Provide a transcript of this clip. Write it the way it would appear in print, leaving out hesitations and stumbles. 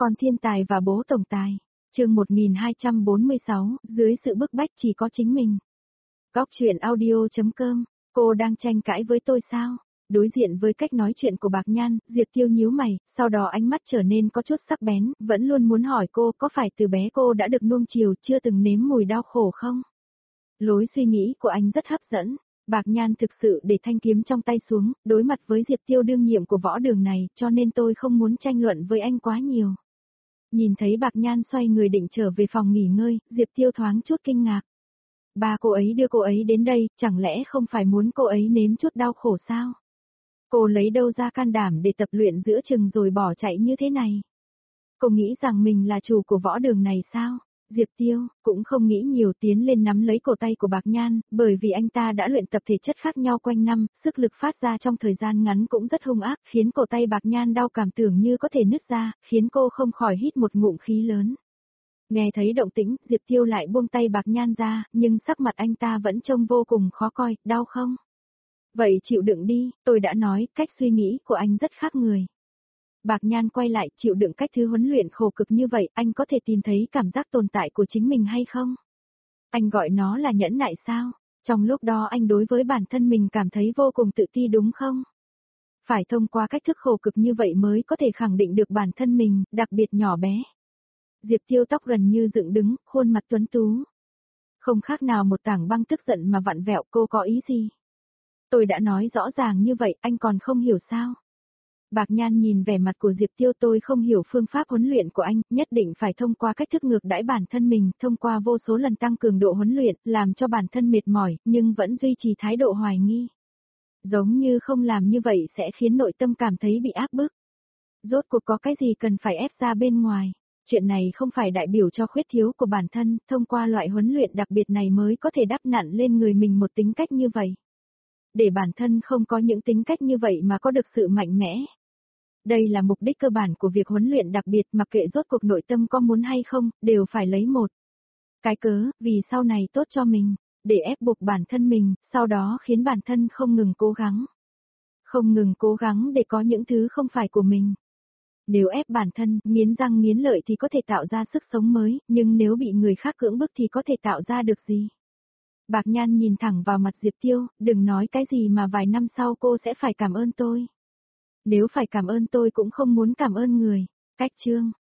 Con thiên tài và bố tổng tài. Chương 1246, dưới sự bức bách chỉ có chính mình. Góc truyện audio.com. Cô đang tranh cãi với tôi sao? Đối diện với cách nói chuyện của Bạc Nhan, Diệp Tiêu nhíu mày, sau đó ánh mắt trở nên có chút sắc bén, vẫn luôn muốn hỏi cô có phải từ bé cô đã được nuông chiều chưa từng nếm mùi đau khổ không? Lối suy nghĩ của anh rất hấp dẫn. Bạc Nhan thực sự để thanh kiếm trong tay xuống, đối mặt với Diệp Tiêu đương nhiệm của võ đường này, cho nên tôi không muốn tranh luận với anh quá nhiều. Nhìn thấy Bạc Nhan xoay người định trở về phòng nghỉ ngơi, Diệp Tiêu thoáng chút kinh ngạc. Ba cô ấy đưa cô ấy đến đây, chẳng lẽ không phải muốn cô ấy nếm chút đau khổ sao? Cô lấy đâu ra can đảm để tập luyện giữa chừng rồi bỏ chạy như thế này? Cô nghĩ rằng mình là chủ của võ đường này sao? Diệp Tiêu, cũng không nghĩ nhiều tiến lên nắm lấy cổ tay của Bạc Nhan, bởi vì anh ta đã luyện tập thể chất khác nhau quanh năm, sức lực phát ra trong thời gian ngắn cũng rất hung ác, khiến cổ tay Bạc Nhan đau cảm tưởng như có thể nứt ra, khiến cô không khỏi hít một ngụm khí lớn. Nghe thấy động tĩnh, Diệp Tiêu lại buông tay Bạc Nhan ra, nhưng sắc mặt anh ta vẫn trông vô cùng khó coi, đau không? Vậy chịu đựng đi, tôi đã nói, cách suy nghĩ của anh rất khác người. Bạc Nhan quay lại, chịu đựng cách thứ huấn luyện khổ cực như vậy, anh có thể tìm thấy cảm giác tồn tại của chính mình hay không? Anh gọi nó là nhẫn nại sao? Trong lúc đó anh đối với bản thân mình cảm thấy vô cùng tự ti đúng không? Phải thông qua cách thức khổ cực như vậy mới có thể khẳng định được bản thân mình, đặc biệt nhỏ bé. Diệp Tiêu tóc gần như dựng đứng, khuôn mặt tuấn tú. Không khác nào một tảng băng tức giận mà vặn vẹo, cô có ý gì? Tôi đã nói rõ ràng như vậy, anh còn không hiểu sao? Bạc Nhan nhìn vẻ mặt của Diệp Tiêu, tôi không hiểu phương pháp huấn luyện của anh, nhất định phải thông qua cách thức ngược đãi bản thân mình, thông qua vô số lần tăng cường độ huấn luyện, làm cho bản thân mệt mỏi, nhưng vẫn duy trì thái độ hoài nghi. Giống như không làm như vậy sẽ khiến nội tâm cảm thấy bị áp bức. Rốt cuộc có cái gì cần phải ép ra bên ngoài? Chuyện này không phải đại biểu cho khuyết thiếu của bản thân, thông qua loại huấn luyện đặc biệt này mới có thể đắp nặn lên người mình một tính cách như vậy. Để bản thân không có những tính cách như vậy mà có được sự mạnh mẽ. Đây là mục đích cơ bản của việc huấn luyện đặc biệt, mặc kệ rốt cuộc nội tâm có muốn hay không, đều phải lấy một cái cớ, vì sau này tốt cho mình, để ép buộc bản thân mình, sau đó khiến bản thân không ngừng cố gắng. Không ngừng cố gắng để có những thứ không phải của mình. Nếu ép bản thân, nghiến răng nghiến lợi thì có thể tạo ra sức sống mới, nhưng nếu bị người khác cưỡng bức thì có thể tạo ra được gì? Bạc Nhan nhìn thẳng vào mặt Diệp Tiêu, đừng nói cái gì mà vài năm sau cô sẽ phải cảm ơn tôi. Nếu phải cảm ơn tôi cũng không muốn cảm ơn người. Cách chương.